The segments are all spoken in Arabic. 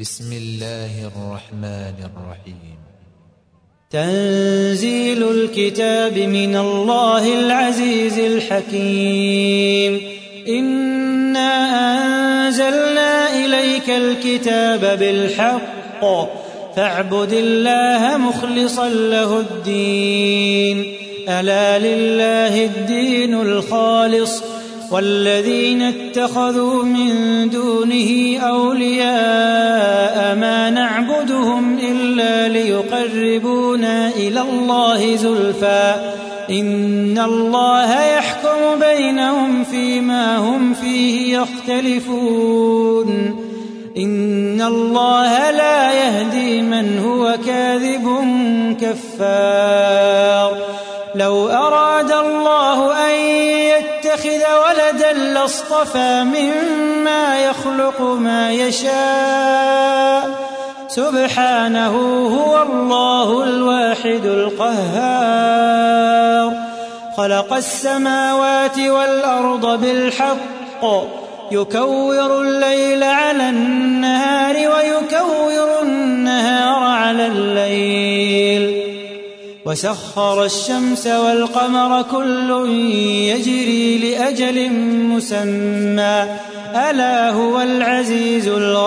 بسم الله الرحمن الرحيم. تنزيل الكتاب من الله العزيز الحكيم. إنا أنزلنا إليك الكتاب بالحق فاعبد الله مخلصا له الدين. ألا لله الدين الخالص والذين اتخذوا من دونه أولياء ما نعبدهم إلا ليقربونا إلى الله زلفى إن الله يحكم بينهم فيما هم فيه يختلفون. إن الله لا يهدي من هو كاذب كفار. لو أراد الله أن يتخذ ولدا لاصطفى مما يخلق ما يشاء سبحانه هو الله الواحد القهار. خلق السماوات والأرض بالحق يكور الليل على النهار ويكور النهار على الليل وسخر الشمس والقمر كل يجري لأجل مسمى ألا هو العزيز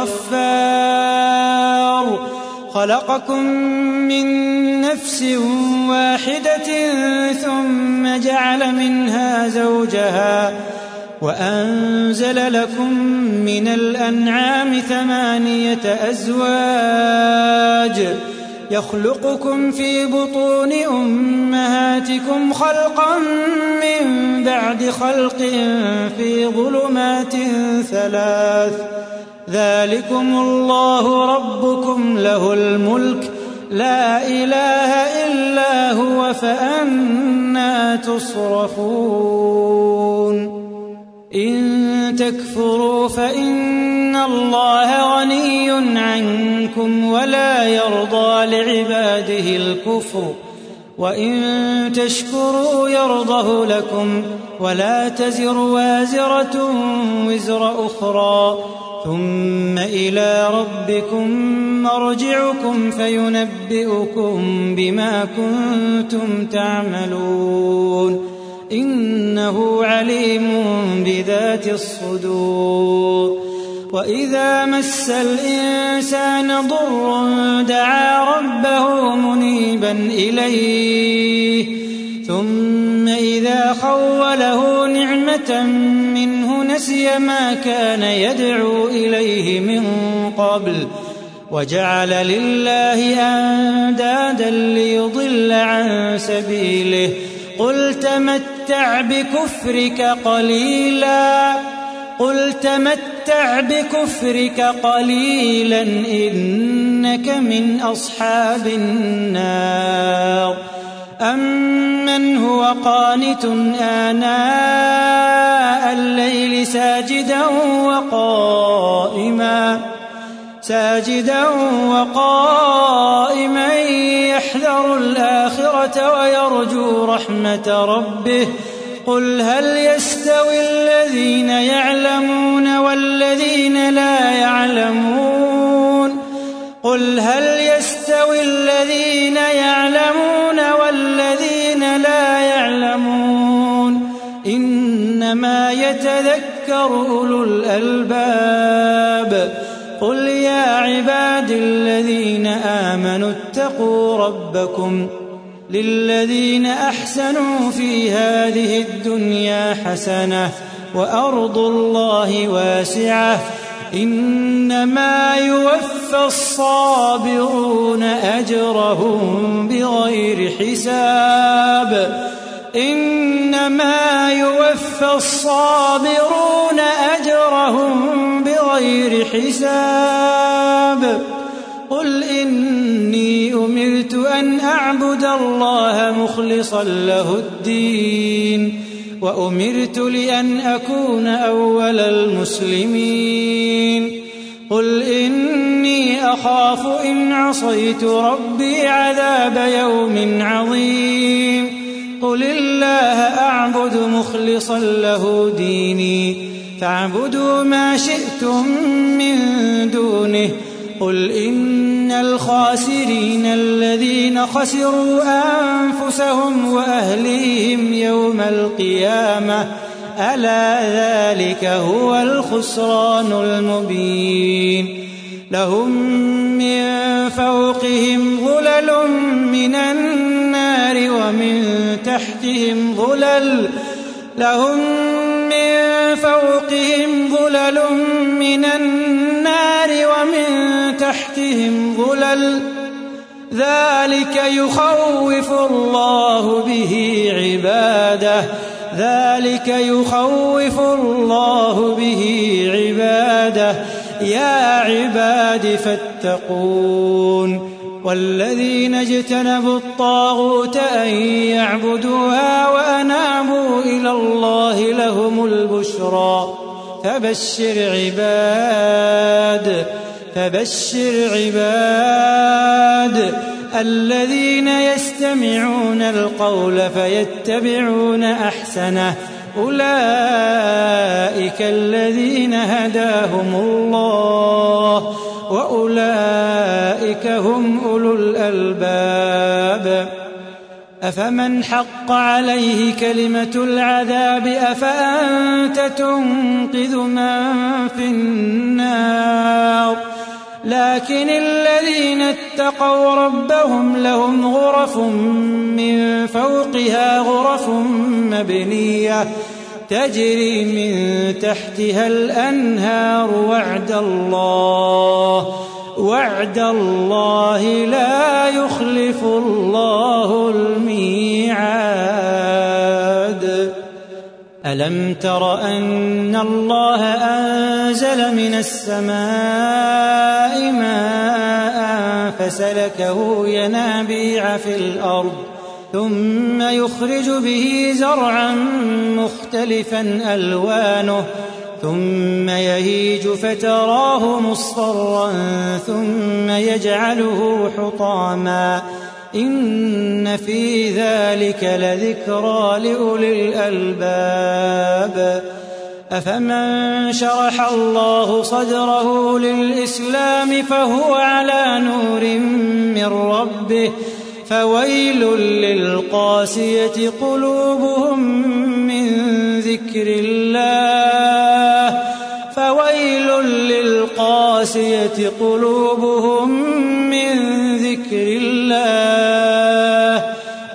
الغفار. خلقكم من نفس واحدة ثم جعل منها زوجها وأنزل لكم من الأنعام 8 أزواج يخلقكم في بطون أمهاتكم خلقا من بعد خلق في ظلمات 3 ذلكم الله ربكم له الملك لا إله إلا هو فأنى تصرفون. إن تكفروا فإن الله غني عنكم ولا يرضى لعباده الكفر وإن تشكروا يرضه لكم ولا تزر وازرة وزر أخرى ثم إلى ربكم مرجعكم فينبئكم بما كنتم تعملون إنه عليم بذات الصدور. وإذا مس الإنسان ضر دعا ربه منيبا إليه ثم إذا خوله نعمة منه نسي ما كان يدعو إليه من قبل وجعل لله أندادا ليضل عن سبيله قل تمتع بكفرك قليلا إنك من أصحاب النار. أمن هو قانت آناء الليل ساجدا وقائما يحذر الآخرة ويرجو رحمة ربه قل هل يستوي الذين يعلمون والذين لا يعلمون إنما يتذكر أولو الألباب. قل يا عباد الذين آمنوا اتقوا ربكم للذين أحسنوا في هذه الدنيا حسنة وأرض الله واسعة إنما يوفى الصابرون أجرهم بغير حساب. قل إني أمرت أن أعبد الله مخلصا له الدين وأمرت لأن أكون أول المسلمين. قل إني أخاف إن عصيت ربي عذاب يوم عظيم. قل الله أعبد مخلصا له ديني فاعبدوا ما شئتم من دونه قل إن الخاسرين الذين خسروا أنفسهم وأهليهم يوم القيامة ألا ذلك هو الخسران المبين لهم من فوقهم ظلل من النار ومن تحتهم ظلل لهم من فوقهم ظلل من النار ومن تحتهم ظلل ذلك يخوف الله به عباده يا عباد فاتقون والذين اجتنبوا الطاغوت أن يعبدوها وأنابوا إلى الله لهم البشرى فبشر عباد الذين يستمعون القول فيتبعون أحسنه أولئك الذين هداهم الله وأولئك هم أولو الألباب أفمن حق عليه كلمة العذاب أفأنت تنقذ من في النار لكن الذين اتقوا ربهم لهم غرف من فوقها غرف مبنية تجري من تحتها الأنهار وعد الله لا يخلف الله الميعاد ألم تر أن الله أنزل من السماء ماء فسلكه ينابيع في الأرض ثم يخرج به زرعا مختلفا ألوانه ثم يهيج فتراه مصفرا ثم يجعله حطاما إن في ذلك لذكرى لأولي الألباب أفمن شرح الله صدره للإسلام فهو على نور من ربه فويل للقاسية قلوبهم من ذكر الله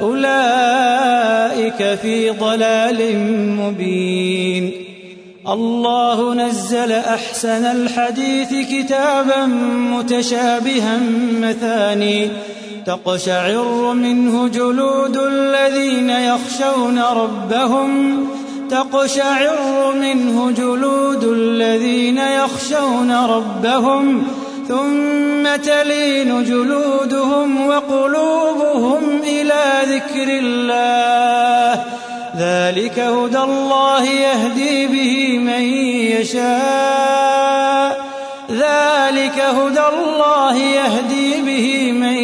أولئك في ضلال مبين الله نزل أحسن الحديث كتابا متشابها مثاني تقشعر منه جلود الذين يخشون ربهم ثم تلين جلودهم وقلوبهم إلى ذكر الله ذلك هدى الله يهدي به من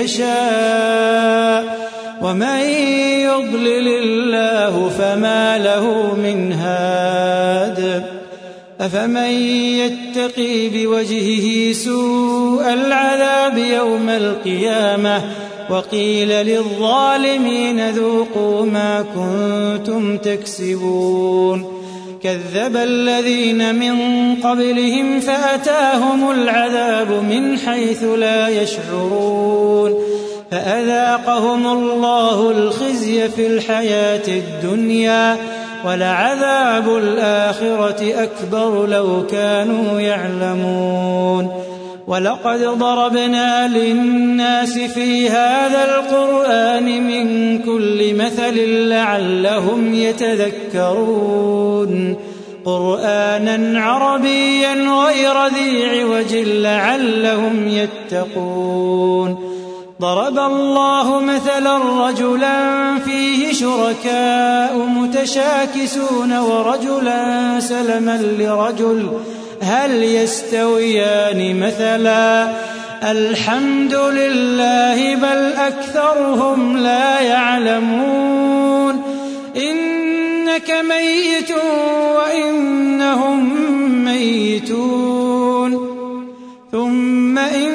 يشاء ومن يضلل الله فما له من هاد أفمن يتقي بوجهه سوء العذاب يوم القيامة وقيل للظالمين ذوقوا ما كنتم تكسبون كذب الذين من قبلهم فأتاهم العذاب من حيث لا يشعرون فأذاقهم الله الخزي في الحياة الدنيا ولعذاب الآخرة أكبر لو كانوا يعلمون ولقد ضربنا للناس في هذا القرآن من كل مثل لعلهم يتذكرون قرآنا عربيا غير ذي عوج لعلهم يتقون ضرب الله مثلا رجلا فيه شركاء متشاكسون ورجلا سلما لرجل هل يستويان مثلا الحمد لله بل أكثرهم لا يعلمون إنك ميت وإنهم ميتون ثم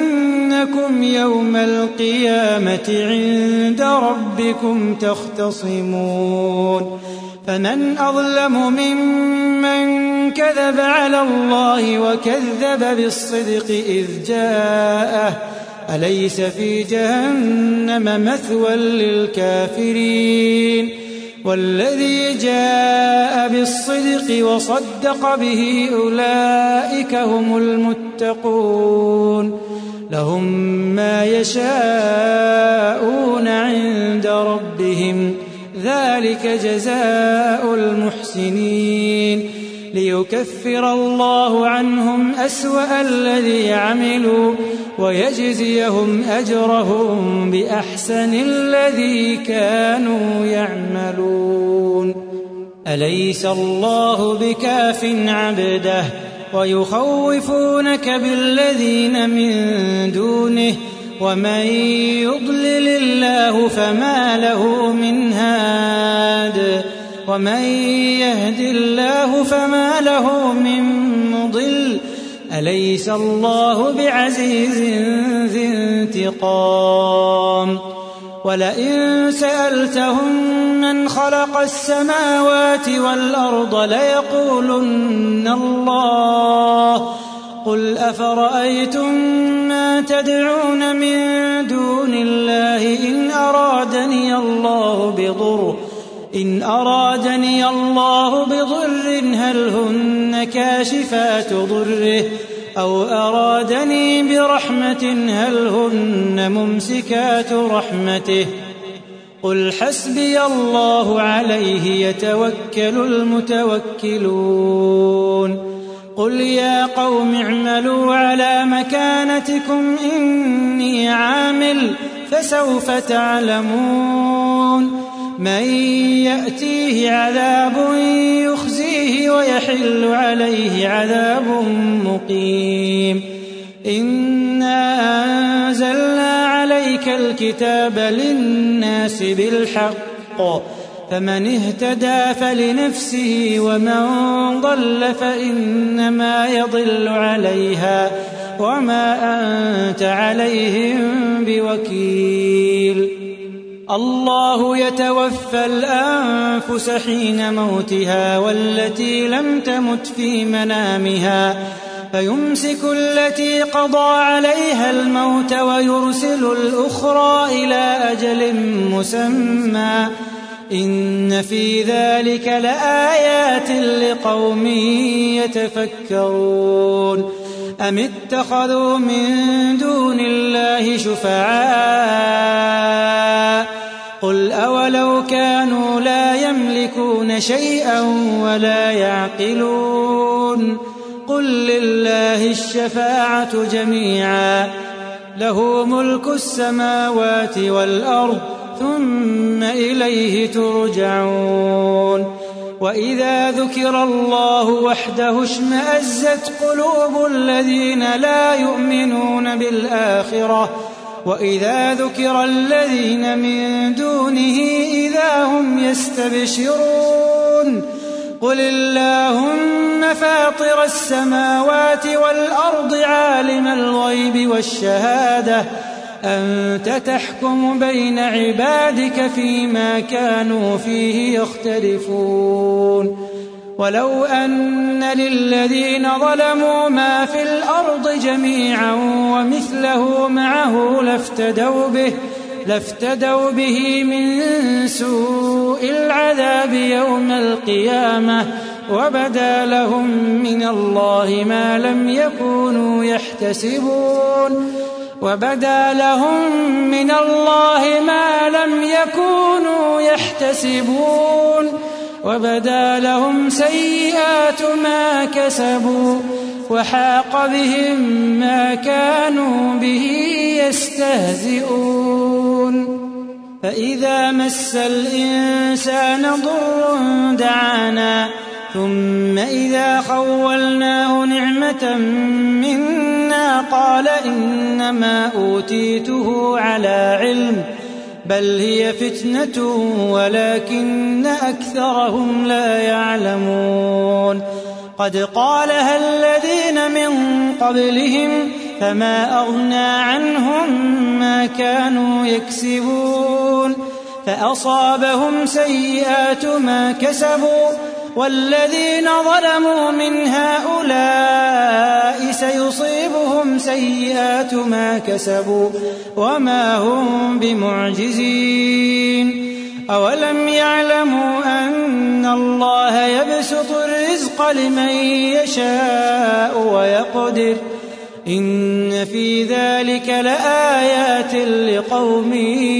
أنكم يوم القيامة عند ربكم تختصمون فمن أظلم ممن كذب على الله وكذب بالصدق إذ جاءه أليس في جهنم مثوى للكافرين والذي جاء بالصدق وصدق به أولئك هم المتقون لهم ما يشاءون عند ربهم ذلك جزاء المحسنين ليكفر الله عنهم أسوأ الذي عملوا ويجزيهم أجرهم بأحسن الذي كانوا يعملون أليس الله بكاف عبده ويخوفونك بالذين من دونه ومن يضلل الله فما له من هاد ومن يهد الله فما له من مضل أليس الله بعزيز ذي انتقام ولئن سألتهم من خلق السماوات والأرض ليقولن الله قل أفرأيتم ما تدعون من دون الله إن أرادني الله بضر هل هن كاشفات ضره أو أرادني برحمة هل هن ممسكات رحمته قل حسبي الله عليه يتوكل المتوكلون قل يا قوم اعملوا على مكانتكم إني عامل فسوف تعلمون من يأتيه عذاب يخزيه ويحل عليه عذاب مقيم إنا أنزلنا عليك الكتاب للناس بالحق فمن اهتدى فلنفسه ومن ضل فإنما يضل عليها وما أنت عليهم بوكيل الله يتوفى الأنفس حين موتها والتي لم تمت في منامها فيمسك التي قضى عليها الموت ويرسل الأخرى إلى أجل مسمى إن في ذلك لآيات لقوم يتفكرون أم اتخذوا من دون الله شفعاء قل أولو كانوا لا يملكون شيئا ولا يعقلون قل لله الشفاعة جميعا له ملك السماوات والأرض ثم إليه ترجعون وإذا ذكر الله وحده اشمأزت قلوب الذين لا يؤمنون بالآخرة وإذا ذكر الذين من دونه إذا هم يستبشرون قل اللهم فاطر السماوات والأرض عالم الغيب والشهادة أنت تحكم بين عبادك فيما كانوا فيه يختلفون ولو أن للذين ظلموا ما في الأرض جميعا ومثله معه لافتدوا به من سوء العذاب يوم القيامة وبدا لهم من الله ما لم يكونوا يحتسبون وبدا لهم سيئات ما كسبوا وحاق بهم ما كانوا به يستهزئون فإذا مس الإنسان ضر دعانا ثم إذا خولناه نعمة منا قال إنما أوتيته على علم بل هي فتنة ولكن أكثرهم لا يعلمون قد قالها الذين من قبلهم فما أغنى عنهم ما كانوا يكسبون فأصابهم سيئات ما كسبوا والذين ظلموا من هؤلاء سيصيبهم سيئات ما كسبوا وما هم بمعجزين أولم يعلموا أن الله يبسط الرزق لمن يشاء ويقدر إن في ذلك لآيات لقوم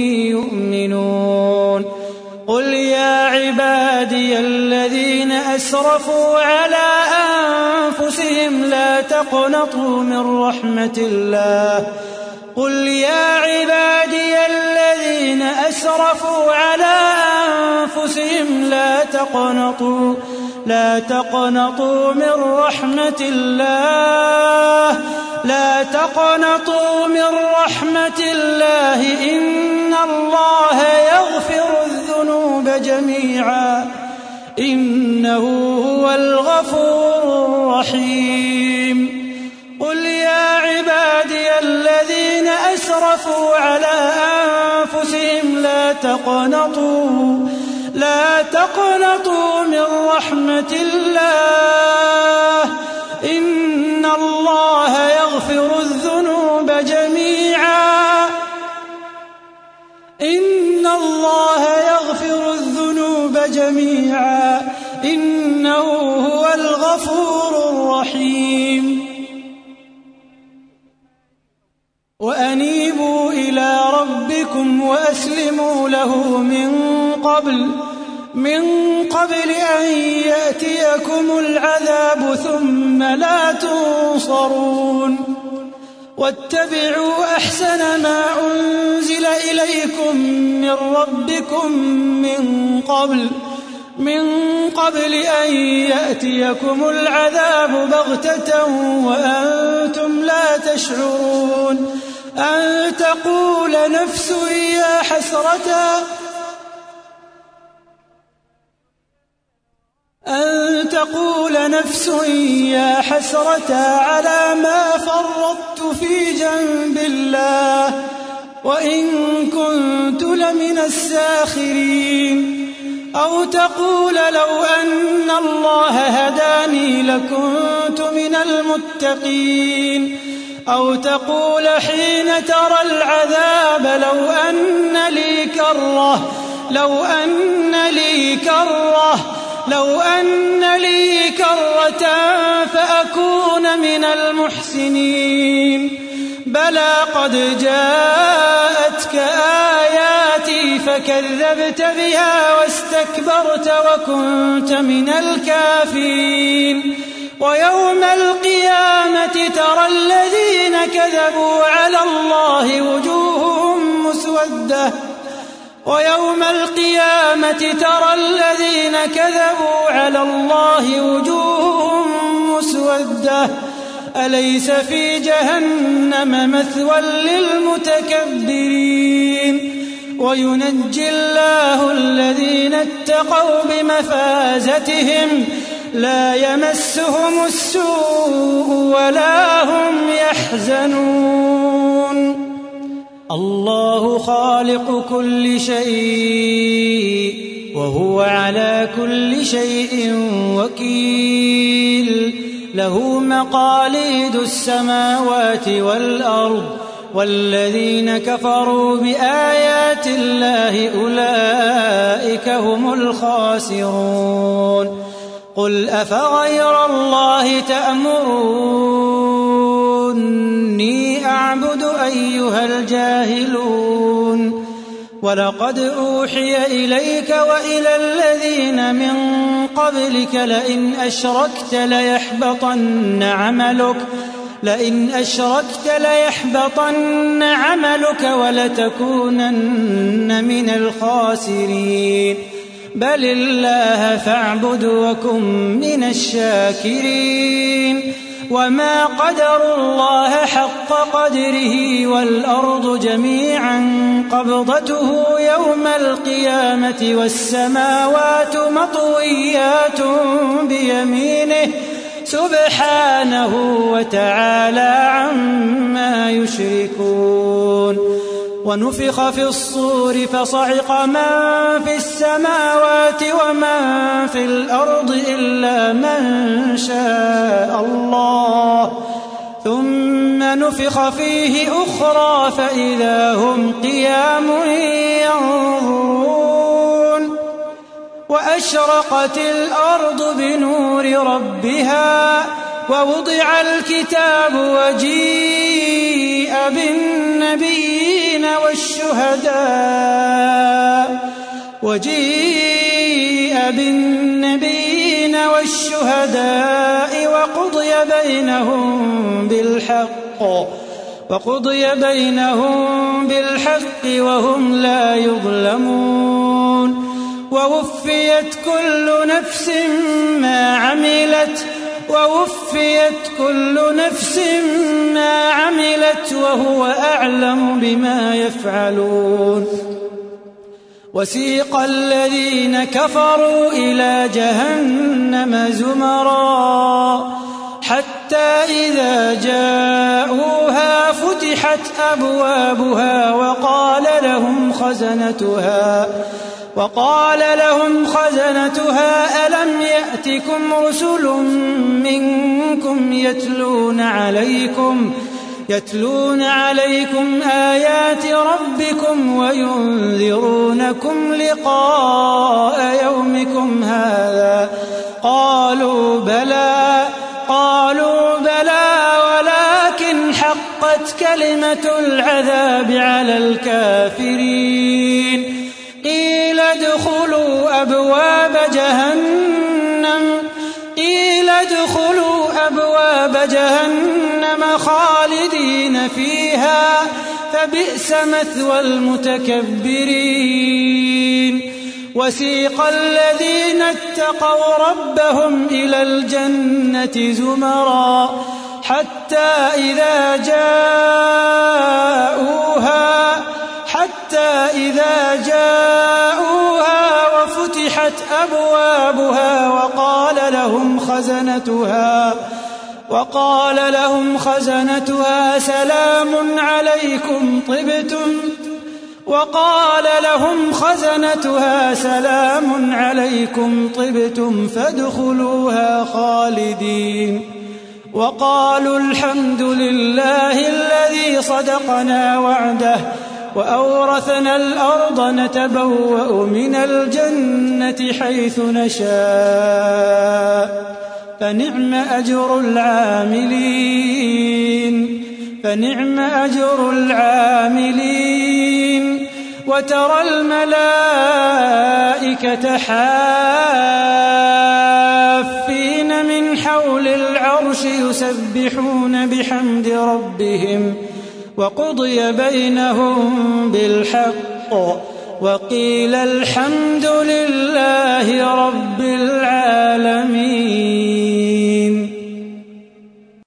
يؤمنون قل يا عبادي الذين أسرفوا على أنفسهم لا تقنطوا من رحمة الله قل يا عبادي الذين أسرفوا على أنفسهم لا تقنطوا من رحمة الله إن الله يغفر الذنوب جميعا إنه هو الغفور الرحيم قل يا عبادي الذين أسرفوا على أنفسهم لا تقنطوا من رحمة الله إن الله يغفر الذنوب جميعا إنه هو الغفور الرحيم وأنيبوا إلى ربكم وأسلموا له من قبل أن يأتيكم العذاب ثم لا تنصرون واتبعوا أحسن ما أنزل إليكم من ربكم من قبل أن يأتيكم العذاب بغتة وأنتم لا تشعرون أن تقول نفس يا حسرة على ما فرطت في جنب الله وإن كنت لمن الساخرين أو تقول لو أن الله هداني لكنت من المتقين أو تقول حين ترى العذاب لو أن لي كرة فأكون من المحسنين بلى قد جاءتك آياتي فكذبت بها واستكبرت وكنت من الكافرين ويوم القيامة ترى الذين كذبوا على الله وجوههم مسودة أليس في جهنم مثوى للمتكبرين وينجي الله الذين اتقوا بمفازتهم لا يمسهم السوء ولا هم يحزنون الله خالق كل شيء وهو على كل شيء وكيل له مقاليد السماوات والأرض والذين كفروا بآيات الله أولئك هم الخاسرون قل أفغير الله تأمروني أعبد أيها الجاهلون ولقد أوحي إليك وإلى الذين من قبلك لئن أشركت ليحبطن عملك ولتكونن من الخاسرين بل الله فاعبد وكن من الشاكرين وما قدروا الله حق قدره والأرض جميعا قبضته يوم القيامة والسماوات مطويات بيمينه سبحانه وتعالى عما يشركون. ونفخ في الصور فصعق من في السماوات ومن في الأرض إلا من شاء الله، ثم نفخ فيه أخرى فإذا هم قيام ينظرون. وأشرقت الأرض بنور ربها ووضع الكتاب وجيء بالنبيين والشهداء وقضي بينهم بالحق وهم لا يظلمون. ووفيت كل نفس ما عملت وهو أعلم بما يفعلون. وسيق الذين كفروا إلى جهنم زمرا حتى إذا جاءوها فتحت أبوابها وقال لهم خزنتها ألم يأتكم رسل منكم يتلون عليكم آيات ربكم وينذرونكم لقاء يومكم هذا؟ قالوا بلى ولكن حقت كلمة العذاب على الكافرين. قيل ادخلوا أبواب جهنم خالدين فيها فبئس مثوى المتكبرين. وسيق الذين اتقوا ربهم إلى الجنة زمرا حتى إذا جاءوها وفتحت أبوابها وقال لهم خزنتها سلام عليكم طبتم فادخلوها خالدين. وقالوا الحمد لله الذي صدقنا وعده وأورثنا الأرض نتبوأ من الجنة حيث نشاء فنعم أجر العاملين. وترى الملائكة حافين من حول العرش يسبحون بحمد ربهم وقضي بينهم بالحق وقيل الحمد لله